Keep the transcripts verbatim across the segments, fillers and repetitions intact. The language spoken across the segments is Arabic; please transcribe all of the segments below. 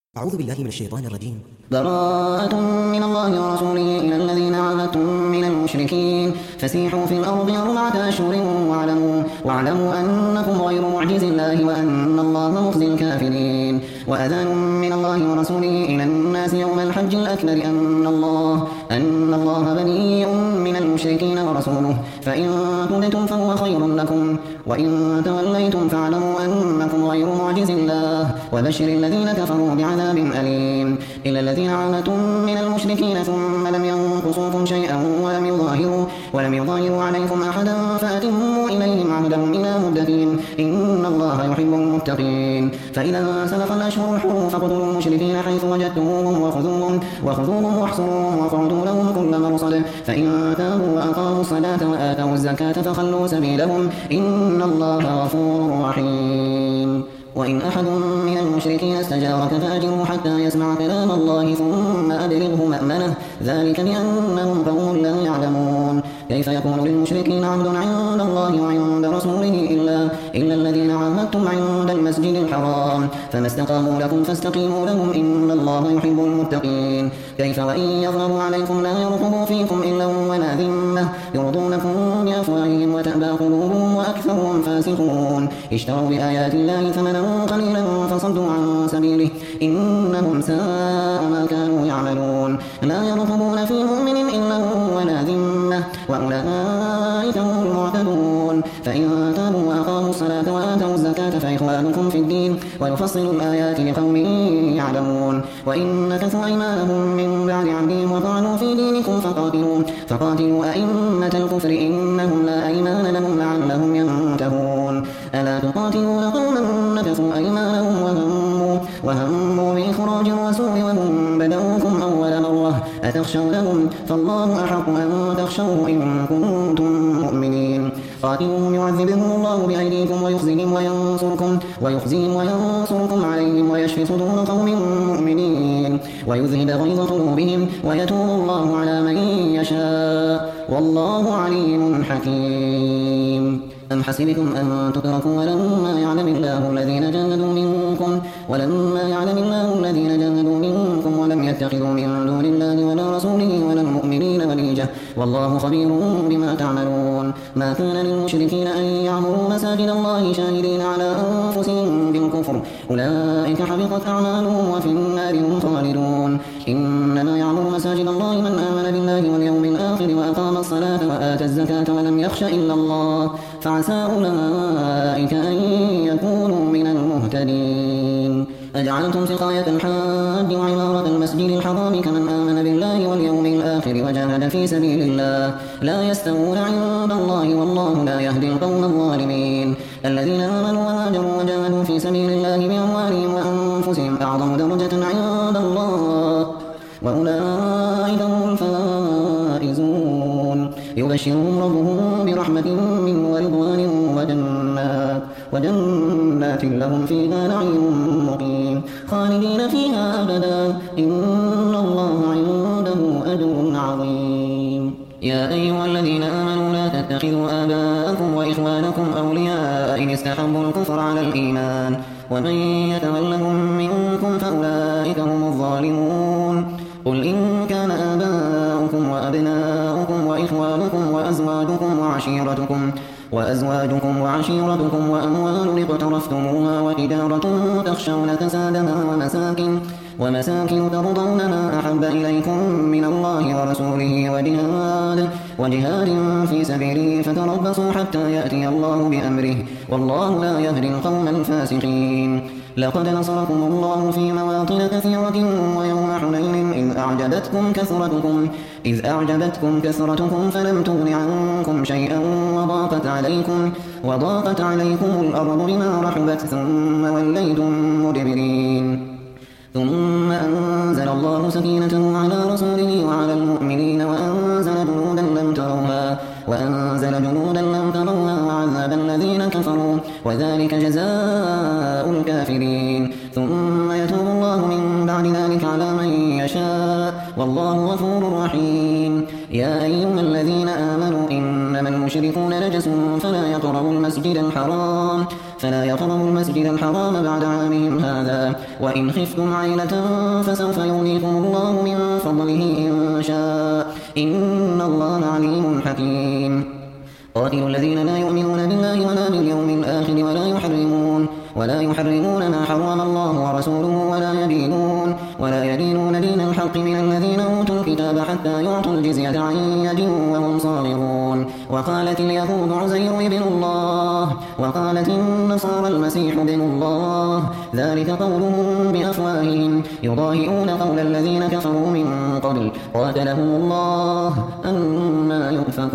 أعوذ بالله من الشيطان الرجيم. براءة من الله ورسوله إلى الذين عاهدتم من المشركين فسيحوا في الأرض أربعة أشهر واعلموا, واعلموا أنكم غير معجز الله وأن الله مخزي الكافرين. وأذان من الله ورسوله إلى الناس يوم الحج الأكبر أن الله, أن الله بريء من المشركين ورسوله فإن تبتم فهو خير لكم وإن توليتم فاعلموا أنكم غير معجز الله وبشر الذين كفروا بعذاب أليم. إلا الذين عاهدتم من المشركين ثم لم ينقصوكم شيئا ولم يظاهروا, ولم يظاهروا عليكم أحدا فأتموا إليهم عهدهم إلى مدتهم إن الله يحب المتقين. فإذا سلف الأشهر الحرم فاقتلوا المشركين حيث وجدتموهم وخذوهم, وخذوهم واحصروهم واقعدوا لهم كل مرصد فإن تابوا وأقاموا الصلاة وآتوا الزكاة فخلوا سبيلهم إن الله غفور رحيم. وإن أحد من المشركين استجارك فأجره حتى يسمع كلام الله ثم أبلغه مأمنه ذلك بأنهم قوم لا يعلمون. كيف يكون للمشركين عهد عند الله وعند رسوله إلا, إلا الذين عاهدتم عند المسجد الحرام فما استقاموا لكم فاستقيموا لهم إن الله يحب المتقين. كيف وإن يظهروا عليكم لا يرقبوا فيكم إلا ولا ذمة يرضونكم بأفواههم وتأبى قلوبهم وأكثرهم فاسقون. اشتروا بآيات الله ثمنا قليلا فصدوا عن سبيله إنهم ساء ما كانوا يعملون. لا يرقبون في مؤمن إلا ولا ذمة وأولئك هم المعتدون. فإن تابوا وأقاموا الصلاة وآتوا الزكاة فإخوانكم في الدين ونفصل الآيات لقوم يعلمون. وإن نكثوا أيمانهم من بعد عهدهم وطعنوا في دينكم فقاتلوا, فقاتلوا أئمة الكفر إنهم لا أيمان لهم لعلهم ينتهون. ألا تقاتلون قوما نكثوا أيمانهم وهموا, وهموا بإخراج الرسول وهم بدأوكم أول مرة أتخشونهم فالله أحق أن تخشوه إن كنتم مؤمنين. قاتلوهم يعذبهم الله بأيديكم ويخزيهم وينصركم, ويخزيهم وينصركم عليهم ويشفي صدور قوم مؤمنين ويذهب غيظ قلوبهم ويتوب الله على من يشاء والله عليم حكيم. أم حسبتم أن تتركوا ولما يعلم الله الذين جاهدوا منكم ولما يعلم الله الذين جاهدوا منكم ولم يتخذوا من دون الله ولا رسوله ولا المؤمنين وليجة والله خبير بما تعملون. ما كان للمشركين أن يعمروا مساجد الله شاهدين على أنفسهم بالكفر أولئك حبطت أعمالهم وفي النار هم خالدون. إنما يعمر مساجد الله من آمن بالله واليوم الآخر وأقام الصلاة وآتى الزكاة ولم يخش إلا الله فعسى أولئك أن يكونوا من المهتدين. أجعلتم سقاية الحاج وعمارة المسجد الحرام كمن آمن بالله واليوم الآخر وجاهد في سبيل الله لا يستوون عند الله والله لا يهدي القوم الظالمين. الذين آمنوا وهاجروا وجاهدوا في سبيل الله بأموالهم وأنفسهم أعظم درجة عند الله وأولئك هم الفائزون. يبشرهم ربهم برحمة منه ورضوان وجنات, وجنات لهم فيها نعيم مقيم خالدين فيها أبدا إن الله عنده أجر عظيم. يا أيها الذين آمنوا لا تتخذوا آباءكم وإخوانكم أولياء إن استحبوا الكفر على الإيمان ومن يتولهم منكم فأولئك هم الظالمون. قل إن كان آباؤكم وأبناؤكم وإخوانكم وأزواجكم وعشيرتكم وأزواجكم وعشيرتكم وأموال اقترفتموها وتجارة تخشون كسادها ومساكن ومساكن ترضونها أحب إليكم من الله ورسوله وجهاد, وجهاد في سبيله فتربصوا حتى يأتي الله بأمره والله لا يهدي القوم الفاسقين. لقد نصركم الله في مواطن كثيرة ويوم حنين إذ أعجبتكم كثرتكم, إذ أعجبتكم كثرتكم فلم تغن عنكم شيئا وضاقت عليكم, وضاقت عليكم الأرض بما رحبت ثم وليتم مدبرين. ثم أنزل الله سكينته على رسوله وعلى المؤمنين وأنزل جنودا لم تروها وأنزل جنودا لم تروها وعذب الذين كفروا وذلك جزاء الكافرين. ثم يتوب الله من بعد ذلك على من يشاء والله غفور رحيم. يا أيها الذين آمنوا إنما المشركون نجس فلا يقربوا المسجد الحرام فلا يقربوا المسجد الحرام بعد عامهم هذا وإن خفتم عيلة فسوف يغنيكم الله من فضله إن شاء إن الله عليم حكيم قاتلوا الذين لا يؤمنون بالله ولا باليوم الآخر ولا يحرمون ولا يحرمون ما حرم الله ورسوله ولا يدينون ولا يدينون دين الحق من الذين أوتوا الكتاب حتى يعطوا الجزية عن يد وهم صاغرون وقالت اليهود عزير ابن الله وقالت النصارى المسيح ابن الله ذلك قولهم بأفواههم يضاهئون قول الذين كفروا من قبل قاتلهم الله أنى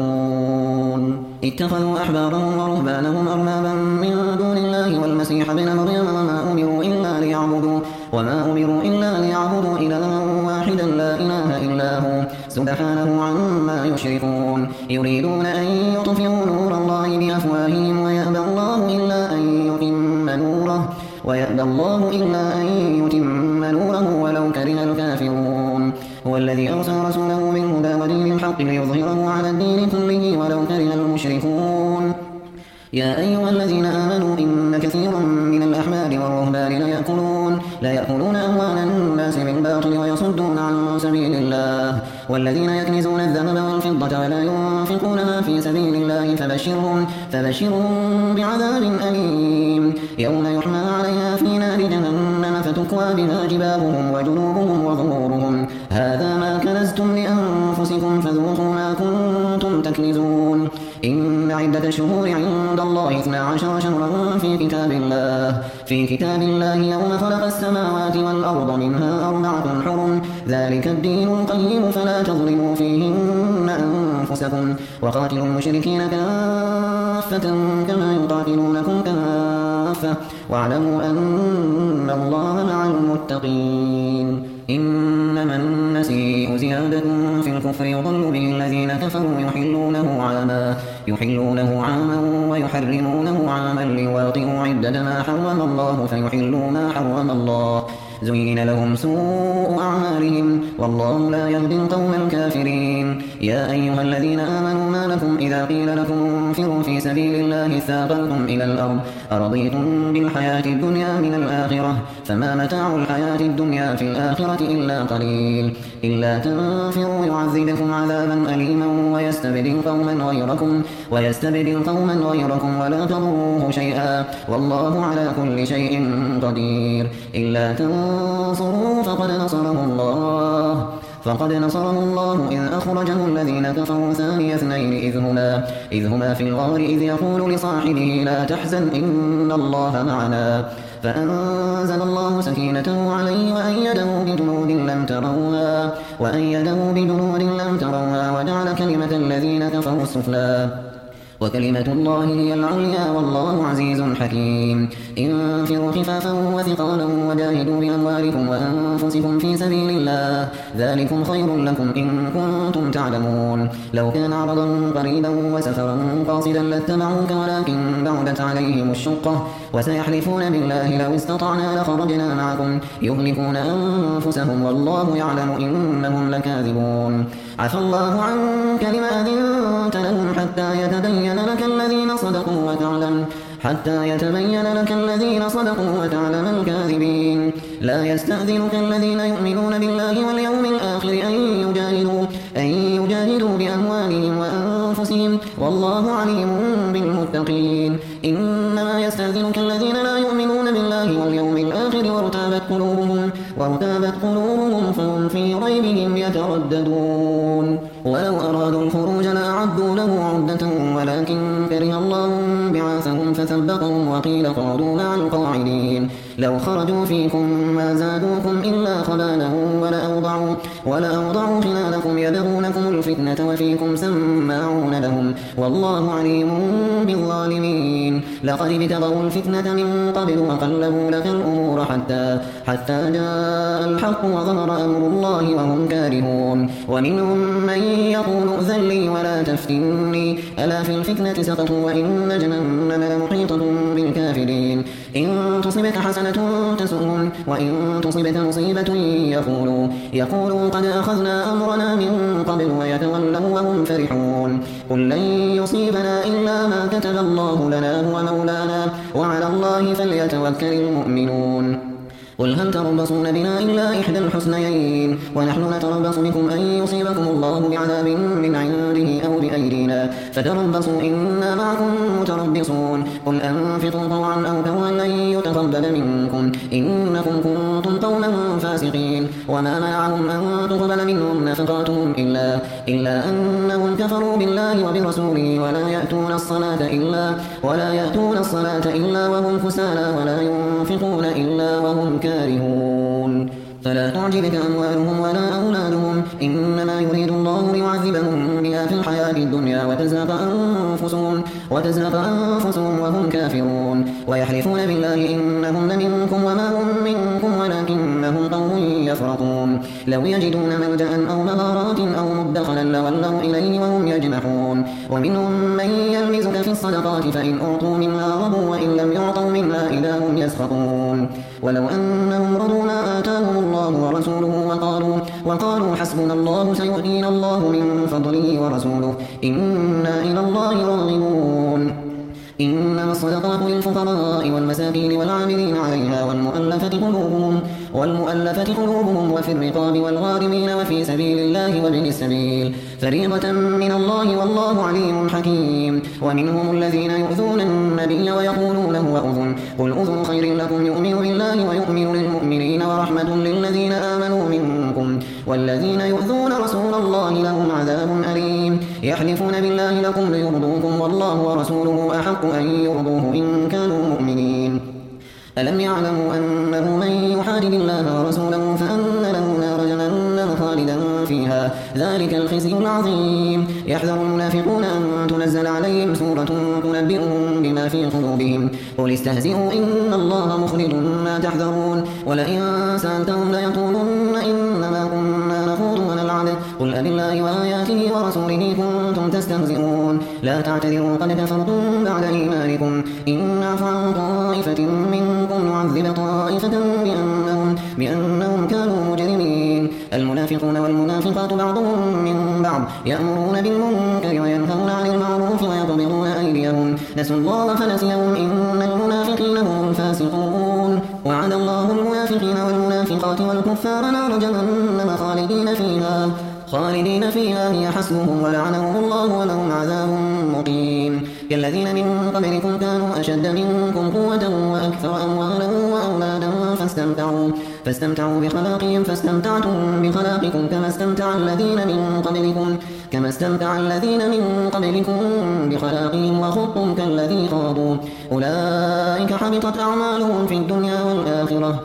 يؤفكون اتخذوا أحبارهم ورهبانهم أربابا من دون الله والمسيح ابن مريم وما أمروا إلا ليعبدوا وما أمروا إلا ليعبدوا إلها واحدا لا إله إلا هو سبحانه عما يشركون يريدون أن يطفئوا نور الله بأفواههم ويأبى الله إلا أن يتم نوره ويأبى الله إلا أن يتم نوره ولو كره الكافرون هو الذي أرسل رسوله بالهدى ودين الحق ليظهره على الدين كله ولو كره المشركون يا أيها الذين آمنوا إن كثيرا من الأحبار والرهبان ليأكلون, ليأكلون أموال الناس بالباطل ويصدون عن سبيل الله والذين يكنزون الذهب والفضة ولا ينفقونها في سبيل الله فبشرهم, فبشرهم بعذاب أليم يوم يحمى عليها في نار جهنم فتكوى بها جباههم وجنوبهم وظهورهم هذا ما كنزتم لأنفسكم فذوقوا ما كنتم تكنزون إن عدة الشهور عند الله اثنا عشر شهرا في كتاب الله في كتاب الله يوم خلق السماوات والأرض منها أربعة حرم ذلك الدين القيم فلا تظلموا فيهن أنفسكم وقاتلوا المشركين كافة كما يقاتلونكم كافة واعلموا أن الله مع المتقين إنما النسيء زيادة في الكفر يضل به الذين كفروا يحلونه عاما يحلونه عاما ويحرمونه عاما ليواطئوا عدة ما حرم الله فيحلوا ما حرم الله زين لهم سوء أعمالهم والله لا يهدي القوم الكافرين يا أيها الذين آمنوا ما لكم إذا قيل لكم انفروا في سبيل الله ثاقلتم إلى الأرض أرضيتم بالحياة الدنيا من الآخرة فما متاع الحياة الدنيا في الآخرة إلا قليل إلا تنفروا يعذبكم عذابا أليما ويستبدل قوما غيركم ويستبدل قوما غيركم ولا تضروه شيئا والله على كل شيء قدير إلا تنصروا فقد نصره الله فقد نصره الله إذ أخرجه الذين كفروا ثاني اثنين إذ هما, إذ هما في الغار إذ يقول لصاحبه لا تحزن إن الله معنا فأنزل الله سكينته عليه وأيده بجنود لم تروها وأيده بجنود لم تروها وجعل كلمة الذين كفروا السفلى وكلمة الله هي العليا والله عزيز حكيم انفروا خفافا وثقالا وجاهدوا بأموالكم وأنفسكم في سبيل الله ذلكم خير لكم إن كنتم تعلمون لو كان عرضا قريبا وسفرا قاصدا لاتبعوك ولكن بعدت عليهم الشقة وسيحلفون بالله لو استطعنا لخرجنا معكم يهلكون أنفسهم والله يعلم إنهم لكاذبون عفى الله عنك لما أذنت لهم حتى يتبين لك الذين صدقوا وتعلم حتى يتبين لك الذين صدقوا وتعلم الكاذبين لا يستأذنك الذين يؤمنون بالله واليوم الآخر أن يجاهدوا, أن يجاهدوا بأموالهم وأنفسهم والله عليم بالمتقين إنما يستأذنك الذين لا يؤمنون بالله واليوم الآخر وارتابت قلوبهم, وارتابت قلوبهم فهم في ريبهم يترددون ولو أرادوا الخروج لأعدوا له عدة ولكن كره الله بعاثهم فثبتهم وقيل اقعدوا مع القاعدين لو خرجوا فيكم ما زادوكم إلا خبالا ولأوضعوا, ولأوضعوا خلالكم يبغونكم الفتنة وفيكم سماعون لهم والله عليم بالظالمين لقد ابتغوا الفتنة من قبل وقلبوا لك الأمور حتى, حتى جاء الحق وظهر أمر الله وهم كارهون ومنهم من يقول ائذن لي ولا تفتني ألا في الفتنة سقطوا وإن جهنم لمحيطة بالكافرين إن تصبك حسنة تسؤهم وإن تصبك مصيبة يقولوا, يقولوا قد أخذنا أمرنا من قبل ويتولوا وهم فرحون قل لن يصيبنا إلا ما كتب الله لنا هو هو مولانا وعلى الله فليتوكل المؤمنون. قل هل تربصون بنا إلا إحدى الحسنيين ونحن نتربص بكم أن يصيبكم الله بعذاب من عنده أو بأيدينا فتربصوا إنا معكم متربصون. قل أنفقوا طوعا أو كرها لن يتقبل منكم إنكم كنتم قوما فاسقين. وما منعهم أن تقبل منهم نفقاتهم إلا, إلا أنهم كفروا بالله وبرسوله ولا يأتون الصلاة إلا, ولا يأتون الصلاة إلا وهم كسالى ولا ينفقون إلا وهم كارهون. فلا تعجبك أموالهم ولا أولادهم إنما يريد الله ليعذبهم بها في الحياة الدنيا وتزهق أنفسهم, وتزهق أنفسهم وهم كافرون. ويحلفون بالله إنهم لمنكم وما هم منكم ولكنهم قوم يفرقون. لو يجدون ملجأ أو مغارات أو مدخلا لولوا إليه وهم يجمحون. ومنهم من يلمزك في الصدقات فإن أعطوا منها رضوا وإن لم يعطوا منها إذا هم يسخطون. ولو أنهم رضوا ما آتاهم الله ورسوله وقالوا, وقالوا حسبنا الله سيؤتينا الله من فضله ورسوله إنا إلى الله راغبون. إنما الصدقات للفقراء والمساكين والعاملين عليها والمؤلفة قلوبهم, والمؤلفة قلوبهم وفي الرقاب والغارمين وفي سبيل الله وابن السبيل فريضة من الله والله عليم حكيم. ومنهم الذين يؤذون النبي ويقولون هو أذن قل أذن خير لكم يؤمن بالله ويؤمن للمؤمنين ورحمة للذين آمنوا منكم والذين يؤذون رسول الله لهم عذاب أليم. يحلفون بالله لكم ليرضوكم والله ورسوله أحق أن يرضوه إن كانوا مؤمنين. ألم يعلموا أنه من يحادد الله ورسوله فأن له نار جهنم خالدا فيها ذلك الخزي العظيم. يحذر المنافقون أن تنزل عليهم سورة تنبئهم بما في قلوبهم قل استهزئوا إن الله مخرج ما تحذرون. ولئن سألتهم ليقولن إنما كنا نخوض ونلعب قل أبالله وآياته ورسوله كنتم تستهزئون لا تعتذروا قد كفرتم بعد إيمانكم إن نعفو عن طائفة منكم نعذب طائفة بأنهم, بأنهم كانوا مجرمين. المنافقون والمنافقات بعضهم من بعض يأمرون بالمنكر وينهون عن المعروف ويقبضون أيديهم نسوا الله فنسيهم إن المنافقين هم الفاسقون. وعد الله المنافقين والمنافقات والكفار نار جهنم خالدين فيها خالدين فيها هي حسبهم ولعنهم الله ولهم عذاب مقيم. كالذين من قبلكم كانوا أشد منكم قوة وأكثر أموالا وأولادا فاستمتعوا, فاستمتعوا بخلاقهم فاستمتعتم بخلاقكم كما استمتع الذين من قبلكم كما استمتع الذين من قبلكم بخلاقهم وخضتم كالذي خاضوا أولئك حبطت أعمالهم في الدنيا والآخرة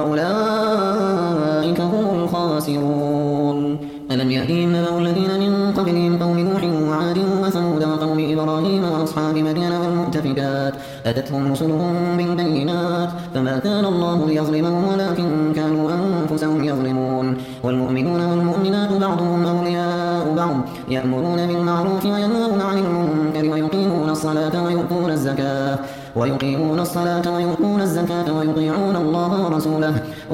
وأولئك هم الخاسرون. ألم يأتهم نبأ الذين من قبلهم قوم نوح وعاد وثمود وقوم إبراهيم وأصحاب مدين والمؤتفكات أتتهم رسلهم بالبينات فما كان الله ليظلمهم ولكن كانوا أنفسهم يظلمون. والمؤمنون والمؤمنات بعضهم أولياء بعض يأمرون بالمعروف وينهون عن المنكر ويقيمون الصلاة ويؤتون الزكاة ويقيمون الصلاة ويؤتون الزكاة ويطيعون الله ورسوله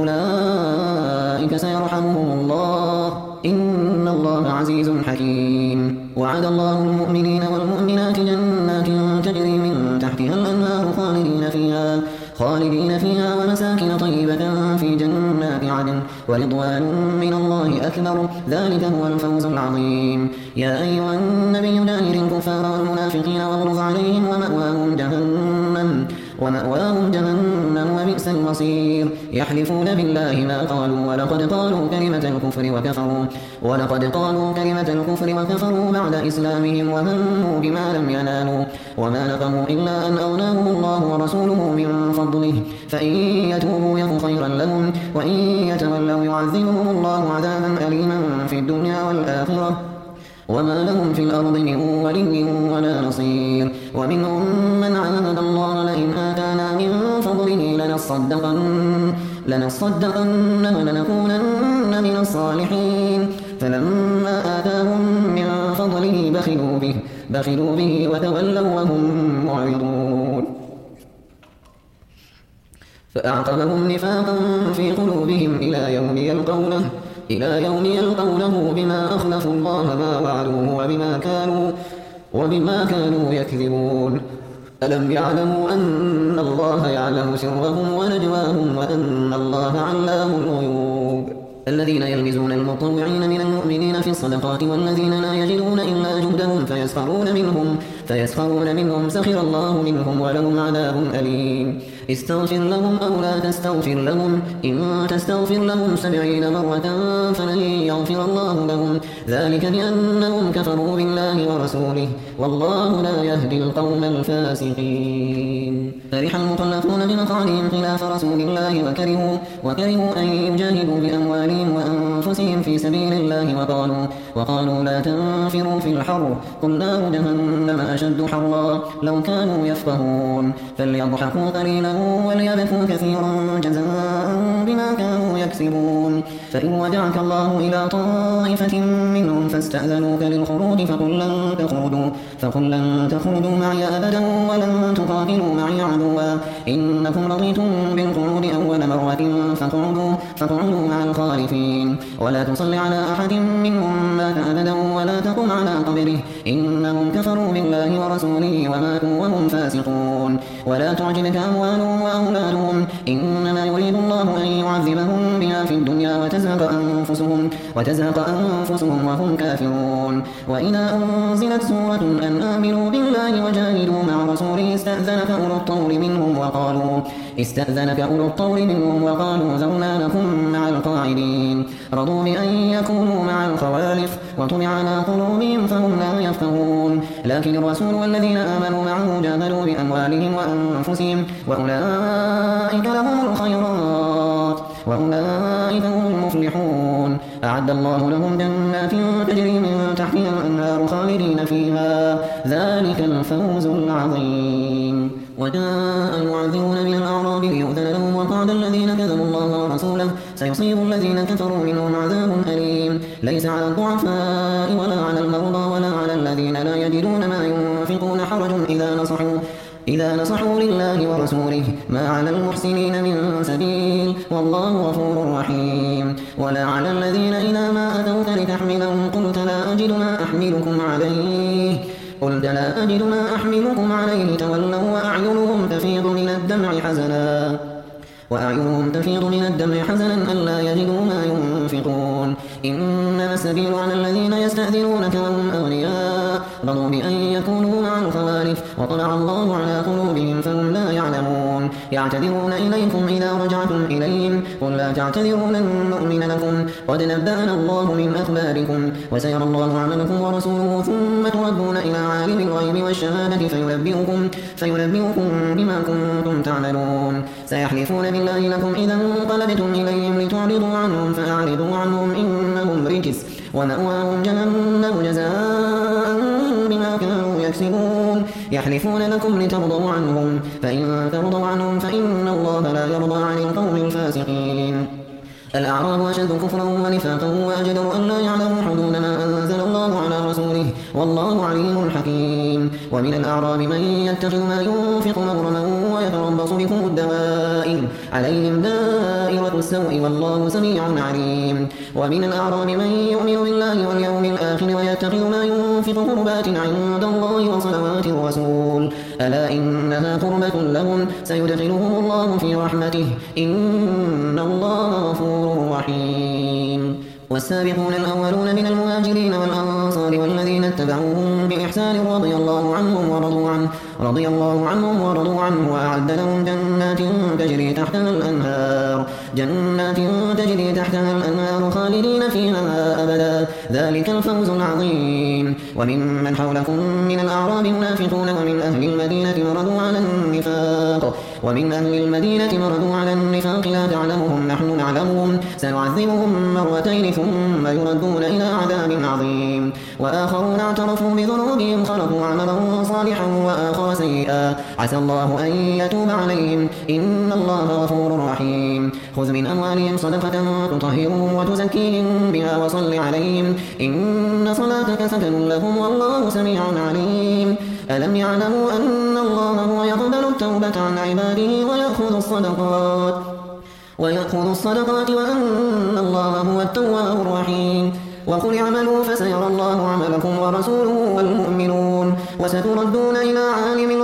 أولئك سيرحمهم الله إن الله عزيز حكيم. وعد الله المؤمنين والمؤمنات جنات تجري من تحتها الأنهار خالدين فيها خالدين فيها ومساكن طيبة في جنات عدن ورضوان من الله أكبر ذلك هو الفوز العظيم. يا أيها النبي داهر الكفار والمنافقين واغلظ عليهم ومأواهم جهنم ومأواهم جهنم وبئس المصير. يحلفون بالله ما قالوا ولقد قالوا كلمة الكفر وكفروا ولقد قالوا كلمة الكفر وكفروا بعد إسلامهم وهموا بما لم ينالوا وما نقموا إلا أن أغناهم الله ورسوله من فضله فإن يتوبوا يك خيرا لهم وإن يتولوا يعذبهم الله عذابا أليما في الدنيا والآخرة وما لهم في الأرض من ولي ولا نصير. ومنهم من عاهد الله لئن آتانا من فضله لنصدقن لنصدقن ولنكونن من الصالحين فلما آتاهم من فضله بخلوا به بخلوا به وتولوا وهم معرضون فأعقبهم نفاقا في قلوبهم إلى يوم يلقونه إلى يوم يلقونه بما أخلفوا الله ما وعدوه وبما كانوا وبما كانوا يكذبون. ألم يعلموا أن الله يعلم سرهم ونجواهم وأن الله علام الغيوب الذين يلمزون المطوعين من المؤمنين في الصدقات والذين لا يجدون إلا جهدهم فيسخرون منهم فيسخرون منهم سخر الله منهم ولهم عذاب أليم استغفر لهم أو لا تستغفر لهم إن تستغفر لهم سبعين مرة فلن يغفر الله لهم ذلك بأنهم كفروا بالله ورسوله والله لا يهدي القوم الفاسقين فرح المخلفون بمقعدهم خلاف رسول الله وكرهوا, وكرهوا أن يجاهدوا بأموالهم وأنفسهم في سبيل الله وقالوا, وقالوا لا تنفروا في الحر قل نار جهنم أشد حرا لو كانوا يفقهون فليضحكوا قليلا وليبكوا كثيرا جزاء بما كانوا يكسبون فإن ودعك الله إلى طائفة منهم فاستأذنوك للخروج فقل لن تخرجوا, فقل لن تخرجوا معي أبدا ولن تقاتلوا معي عدوا إنكم رضيتم بالقعود أول مرة فاقعدوا, فاقعدوا مع الخالفين ولا تصل على أحد منهم مات أبدا ولا تقم على قبره إنهم كفروا بالله ورسوله وماتوا وهم فاسقون ولا تعجبك أموالهم وأولادهم إنما يريد الله أن يعذبهم بها في الدنيا وتزهق أنفسهم, وتزهق أنفسهم وهم كافرون وإذا أنزلت سورة أن آمنوا بالله وجاهدوا مع رسوله استأذنك أولو الطول منهم وقالوا استأذنك أولو الطول منهم وقالوا ذرنا لكم مع القاعدين رضوا بأن يكونوا مع الخوالف وطبع على قلوبهم فهم لا يفقهون لكن الرسول والذين آمنوا معه جاهدوا بأموالهم وأنفسهم وأولئك لهم الخيرات وأولئك هم المفلحون أعد الله لهم جنات تجري من تحتها الأنهار خالدين فيها ذلك الفوز العظيم وجاء المعذرون من الأعراب ليؤذن لهم وقعد الذين كذبوا الله ورسوله سيصيب الذين كفروا منهم عذاب أليم ليس على الضعفاء ولا على المرضى ولا على الذين لا يجدون ما ينفقون حرج إذا نصحوا إذا نصحوا لله ورسوله ما على المحسنين من سبيل والله غفور رحيم ولا على الذين إذا ما أتوك لتحملهم قلت لا أجد ما أحملكم عليه قلت لا أجد ما أحملكم عليه تولوا وأعينهم تفيض من الدمع حزنا وأعينهم تفيض من الدمع حزنا ألا يجدوا ما ينفقون إنما السبيل على الذين يستأذنونك وهم أغنياء رضوا بأن يكونوا مع الخوالف وطلع الله على قلوبهم فهم لا يعلمون يعتذرون إليكم إذا رجعتم إليهم قل لا تعتذروا لن نؤمن لكم قد نبأنا الله من أخباركم وسيرى الله عملكم ورسوله ثم تردون إلى عالم الغيب والشهادة فينبئكم, فينبئكم بما كنتم تعملون سيحلفون بالله لكم إذا انقلبتم إليهم لتعرضوا عنهم فأعرضوا عنهم إنهم رجس ومأواهم جهنم جزاء بما كانوا يكسبون يحلفون لكم لترضوا عنهم فإن ترضوا عنهم فإن الله لا يرضى عن القوم الفاسقين الأعراب أشد كفرا ونفاقا وأجدر أن لا يعلموا حدود ما أنزل الله على رسوله والله عليم حكيم ومن الأعراب من يتخذ ما ينفق مغرما ويتربص بكم الدوائر عليهم دائرة السوء والله سميع عليم ومن الأعراب من يؤمن بالله واليوم الآخر ويتخذ ما ينفق قربات عند الله وصلوات الرسول ألا إنها قربة لهم سيدخلهم الله في رحمته إن الله غفور رحيم والسابقون الأولون من المهاجرين والأنصار والذين اتبعوهم بإحسان رضي الله عنهم ورضوا عنه رضي الله عنهم ورضوا عنه وأعد لهم جنات تجري تحتها الأنهار جنات تجري تحتها الأنهار خالدين فيها أبدا ذلك الفوز العظيم وممن حولكم من الأعراب منافقون ومن أهل المدينة مردوا على النفاق ومن أهل المدينة مردوا على النفاق لا تعلمهم نحن نعلمهم سنعذبهم مرتين ثم يردون إلى عذاب عظيم وآخرون اعترفوا بذنوبهم خلقوا عملا صالحا وآخر سيئا عسى الله أن يتوب عليهم إن الله غفور رحيم خذ من أموالهم صدقة تطهرهم وتزكيهم بها وصل عليهم إن صلاتك سكن لهم والله سميع عليم ألم يعلموا أن الله هو يقبل التوبة عن عباده ويأخذ الصدقات ويأخذ الصدقات وأن الله هو التواب الرحيم وقل اعملوا فسيرى الله عملكم ورسوله والمؤمنون وستردون إلى عالم الغيب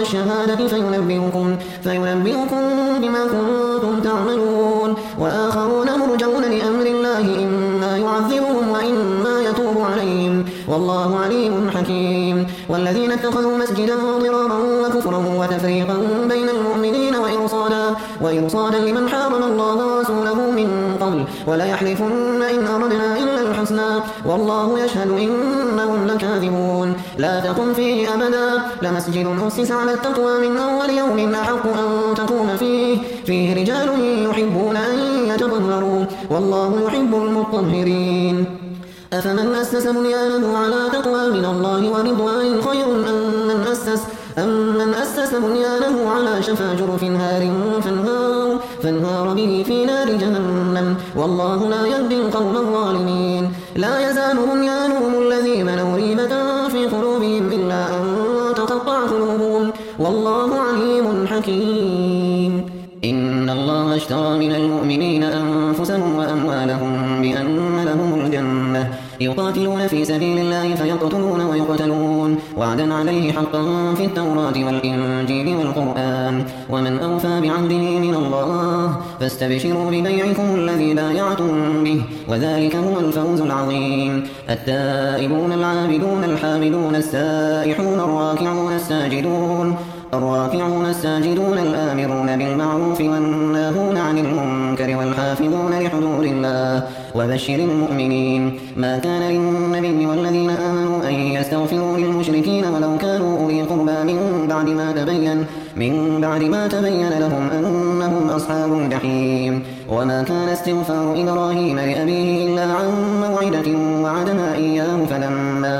الشهادة فينبئكم, فينبئكم بما كنتم تعملون. وآخرون مرجون لأمر الله إما يعذبهم وإما يتوب عليهم والله عليم حكيم. والذين اتخذوا مسجدا ضرارا وكفرا وتفريقا بين المؤمنين وإرصادا, وإرصادا لمن حارب الله ورسوله من قبل ولا يحلفن إن أردنا إلا الحسنى والله يشهد إنهم لكاذبون. لا تقم فيه أبدا لمسجد أسس على التقوى من أول يوم أحق أن تقوم فيه فيه رجال يحبون أن يتطهروا والله يحب المطهرين. أفمن أسس بنيانه على تقوى من الله ورضوان خير أم من أسس أمن أسس بنيانه على شفا جرف هار فانهار, فانهار به في نار جهنم والله لا يهدي القوم الظالمين. لا يزال بنيانهم الذي بنوا ريبة في قلوبهم إلا أن تقطع قلوبهم والله عليم حكيم. إن الله اشترى من المؤمنين أنفسهم وأموالهم بأن لهم الجنة يقاتلون في سبيل الله فيقتلون ويقتلون وعدا عليه حقا في التوراة والإنجيل والقرآن ومن أوفى بعهده من الله فاستبشروا ببيعكم الذي بايعتم به وذلك هو الفوز العظيم. التائبون العابدون الحامدون السائحون الراكعون الساجدون الراكعون الساجدون الآمرون بالمعروف والناهون عن المنكر والحافظون لحدود الله وبشر المؤمنين. ما كان للنبي والذين آمنوا أن يستغفروا للمشركين ولو كانوا أولي قربى من بعد ما تبين من بعد ما تبين لهم أنهم أصحاب الجحيم. وما كان استغفار إبراهيم لأبيه إلا عن موعدة وعدها إياه فلما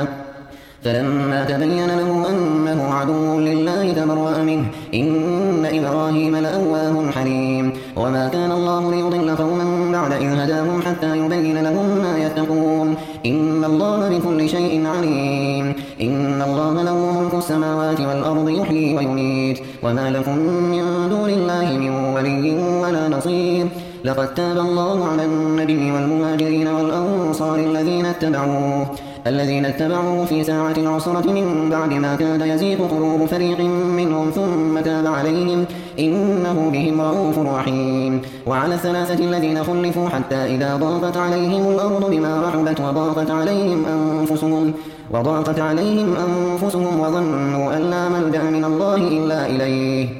فلما تبين له أنه عدو لله تبرأ منه إن إبراهيم لأواه حليم. وما كان الله ليضل قوما بعد إذ هداهم حتى يبين لهم ما يتقون إن الله بكل شيء عليم. إن الله له ملك السماوات والأرض يحيي ويميت وما لكم من دون الله من ولي ولا نصير. لقد تاب الله على النبي والمهاجرين والأنصار الذين اتبعوه الذين اتبعوه في ساعة العسرة من بعد ما كاد يزيغ قلوب فريق منهم ثم تاب عليهم إنه بهم رءوف رحيم. وعلى الثلاثة الذين خلفوا حتى إذا ضاقت عليهم الأرض بما رحبت وضاقت عليهم أنفسهم وضاقت عليهم أنفسهم وظنوا أن لا ملجأ من الله إلا إليه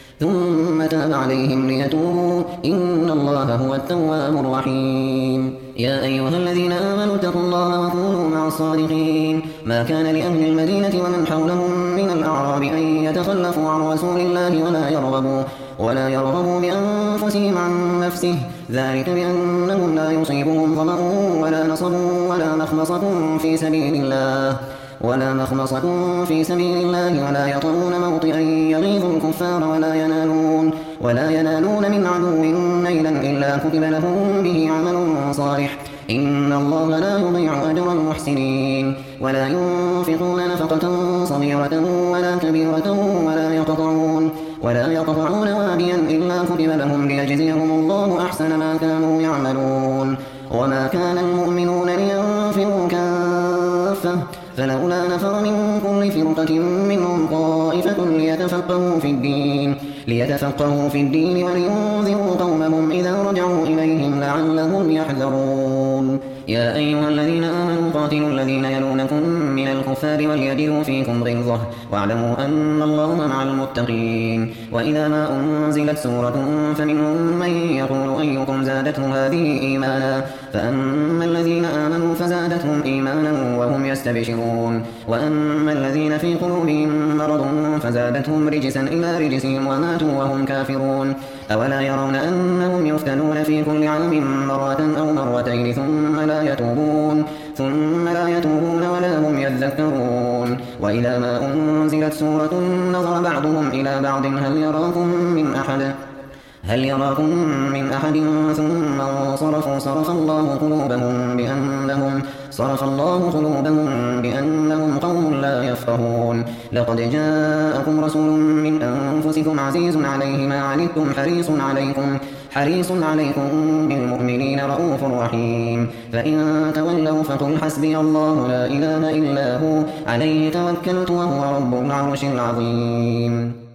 ثم تاب عليهم ليتوبوا إن الله هو التواب الرحيم. يا أيها الذين آمنوا اتقوا الله وكونوا مع الصادقين. ما كان لأهل المدينة ومن حولهم من الأعراب أن يتخلفوا عن رسول الله ولا يرغبوا ولا يرغبوا بأنفسهم عن نفسه ذلك بأنهم لا يصيبهم ظمأ ولا نصب ولا مخمصة في سبيل الله ولا مخمصة في سبيل الله ولا يطعون موطئا يغيظ الكفار ولا ينالون ولا ينالون من عدو نيلا إلا كتب لهم به عمل صالح إن الله لا يضيع أجر المحسنين. ولا ينفقون نفقة صغيرة ولا كبيرة ولا يقطعون ولا يقطعون واديا إلا كتب لهم ليجزيهم الله أحسن ما كانوا يعملون. وما كان المؤمنون لينفروا كافة فلولا نفر من كل فرقة منهم طائفة ليتفقهوا في الدين ليتفقهوا في الدين ولينذروا قومهم إذا رجعوا إليهم لعلهم يحذرون. يا أيها الذين آمنوا قاتلوا الذين يلونكم من الكفار وليجدوا فيكم غلظة واعلموا أن الله مع المتقين. وإذا ما أنزلت سورة فمنهم من يقول أيكم زادته هذه إيمانا فأما الذين آمنوا فزادتهم إيمانا وهم يستبشرون وأما الذين في قلوبهم مرض فزادتهم رجسا إلى رجسهم وماتوا وهم كافرون. أولا يرون أنهم يفتنون في كل عام مرة أو مرتين ثم لا يتوبون ثم لا يتوبون ولا هم يذكرون. وإذا ما أنزلت سورة نظر بعضهم إلى بعض هل يراكم من أحد هل يراكم من أحد ثم انصرفوا صرف الله قلوبهم بأنهم صرف الله قلوبهم بأنهم قوم لا يفقهون. لقد جاءكم رسول من أنفسكم عزيز عليه ما عنتم حريص عليكم حريص عليكم بالمؤمنين رؤوف رحيم فإن تولوا فقل حسبي الله لا إله إلا هو عليه توكلت وهو رب العرش العظيم